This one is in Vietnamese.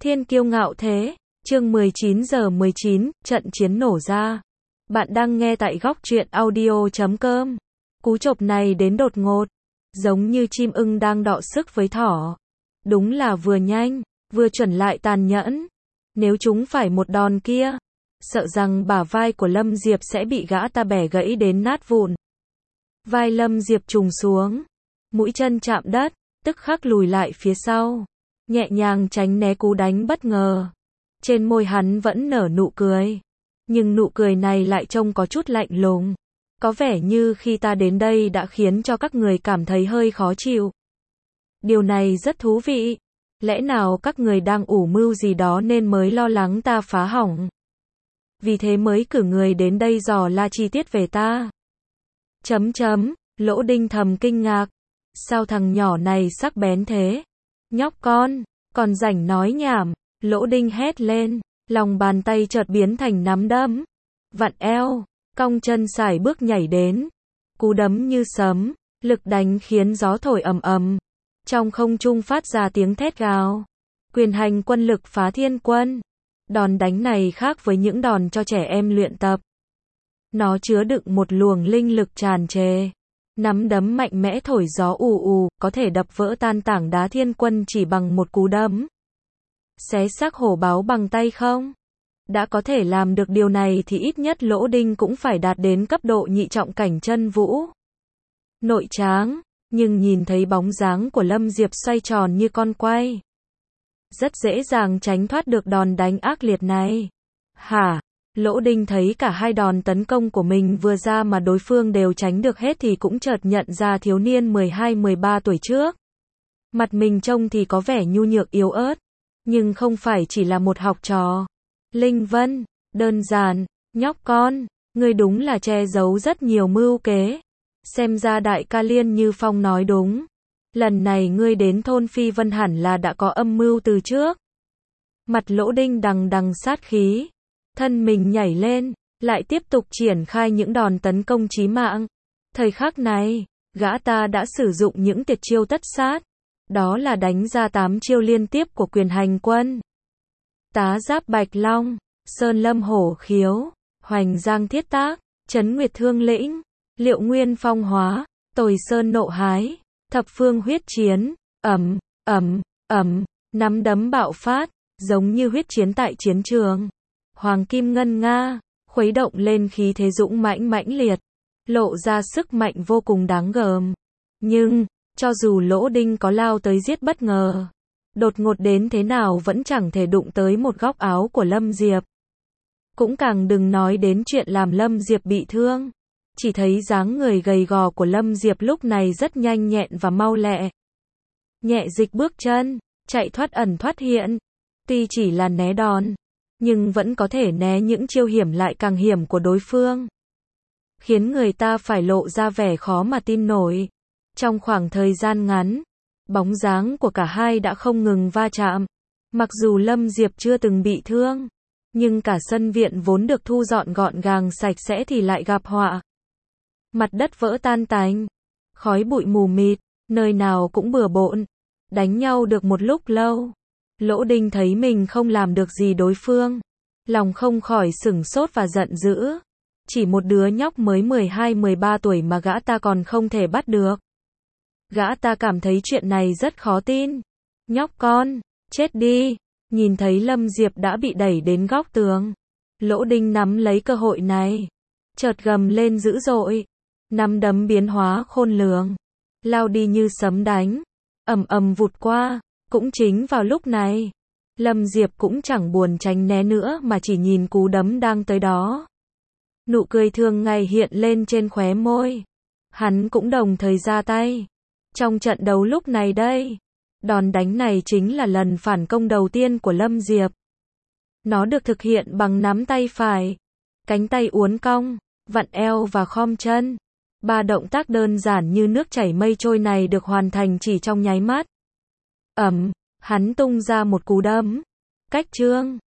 Thiên kiêu ngạo thế, chương 19:19, trận chiến nổ ra. Bạn đang nghe tại góc truyện audio.com. Cú chộp này đến đột ngột, giống như chim ưng đang đọ sức với thỏ. Đúng là vừa nhanh, vừa chuẩn lại tàn nhẫn. Nếu chúng phải một đòn kia, sợ rằng bả vai của Lâm Diệp sẽ bị gã ta bẻ gãy đến nát vụn. Vai Lâm Diệp trùng xuống, mũi chân chạm đất, tức khắc lùi lại phía sau, nhẹ nhàng tránh né cú đánh bất ngờ. Trên môi hắn vẫn nở nụ cười, nhưng nụ cười này lại trông có chút lạnh lùng. Có vẻ như khi ta đến đây đã khiến cho các người cảm thấy hơi khó chịu. Điều này rất thú vị. Lẽ nào các người đang ủ mưu gì đó nên mới lo lắng ta phá hỏng? Vì thế mới cử người đến đây dò la chi tiết về ta. Lỗ Đinh thầm kinh ngạc. Sao thằng nhỏ này sắc bén thế? Nhóc con, còn rảnh nói nhảm. Lỗ Đinh hét lên, lòng bàn tay chợt biến thành nắm đấm. Vặn eo, cong chân sải bước nhảy đến. Cú đấm như sấm, lực đánh khiến gió thổi ầm ầm. Trong không trung phát ra tiếng thét gào. Quyền hành quân lực phá thiên quân. Đòn đánh này khác với những đòn cho trẻ em luyện tập. Nó chứa đựng một luồng linh lực tràn trề. Nắm đấm mạnh mẽ thổi gió ù ù, có thể đập vỡ tan tảng đá thiên quân chỉ bằng một cú đấm. Xé xác hổ báo bằng tay không? Đã có thể làm được điều này thì ít nhất Lỗ Đinh cũng phải đạt đến cấp độ nhị trọng cảnh chân vũ. Nội tráng, nhưng nhìn thấy bóng dáng của Lâm Diệp xoay tròn như con quay. Rất dễ dàng tránh thoát được đòn đánh ác liệt này. Hả? Lỗ Đinh thấy cả hai đòn tấn công của mình vừa ra mà đối phương đều tránh được hết thì cũng chợt nhận ra thiếu niên 12-13 tuổi trước. Mặt mình trông thì có vẻ nhu nhược yếu ớt, nhưng không phải chỉ là một học trò. Linh Vân, đơn giản, nhóc con, ngươi đúng là che giấu rất nhiều mưu kế. Xem ra đại ca Liên Như Phong nói đúng. Lần này ngươi đến thôn Phi Vân hẳn là đã có âm mưu từ trước. Mặt Lỗ Đinh đằng đằng sát khí. Thân mình nhảy lên, lại tiếp tục triển khai những đòn tấn công chí mạng. Thời khắc này, gã ta đã sử dụng những tuyệt chiêu tất sát. Đó là đánh ra 8 chiêu liên tiếp của quyền hành quân. Tá giáp bạch long, sơn lâm hổ khiếu, hoành giang thiết tác, trấn nguyệt thương lĩnh, liệu nguyên phong hóa, tồi sơn nộ hái, thập phương huyết chiến, nắm đấm bạo phát, giống như huyết chiến tại chiến trường. Hoàng kim ngân nga, khuấy động lên khí thế dũng mãnh mãnh liệt, lộ ra sức mạnh vô cùng đáng gờm. Nhưng, cho dù Lỗ Đinh có lao tới giết bất ngờ, đột ngột đến thế nào vẫn chẳng thể đụng tới một góc áo của Lâm Diệp. Cũng càng đừng nói đến chuyện làm Lâm Diệp bị thương. Chỉ thấy dáng người gầy gò của Lâm Diệp lúc này rất nhanh nhẹn và mau lẹ. Nhẹ dịch bước chân, chạy thoát ẩn thoát hiện. Tuy chỉ là né đòn, nhưng vẫn có thể né những chiêu hiểm lại càng hiểm của đối phương. Khiến người ta phải lộ ra vẻ khó mà tin nổi. Trong khoảng thời gian ngắn, bóng dáng của cả hai đã không ngừng va chạm. Mặc dù Lâm Diệp chưa từng bị thương, nhưng cả sân viện vốn được thu dọn gọn gàng sạch sẽ thì lại gặp họa. Mặt đất vỡ tan tành, khói bụi mù mịt, nơi nào cũng bừa bộn. Đánh nhau được một lúc lâu, Lỗ Đinh thấy mình không làm được gì đối phương. Lòng không khỏi sửng sốt và giận dữ. Chỉ một đứa nhóc mới 12-13 tuổi mà gã ta còn không thể bắt được. Gã ta cảm thấy chuyện này rất khó tin. Nhóc con, chết đi. Nhìn thấy Lâm Diệp đã bị đẩy đến góc tường, Lỗ Đinh nắm lấy cơ hội này, chợt gầm lên dữ dội. Nắm đấm biến hóa khôn lường, lao đi như sấm đánh, vụt qua. Cũng chính vào lúc này, Lâm Diệp cũng chẳng buồn tránh né nữa mà chỉ nhìn cú đấm đang tới đó. Nụ cười thường ngày hiện lên trên khóe môi. Hắn cũng đồng thời ra tay. Trong trận đấu lúc này đây, đòn đánh này chính là lần phản công đầu tiên của Lâm Diệp. Nó được thực hiện bằng nắm tay phải, cánh tay uốn cong, vặn eo và khom chân. 3 động tác đơn giản như nước chảy mây trôi này được hoàn thành chỉ trong nháy mắt. Hắn tung ra một cú đấm cách chương,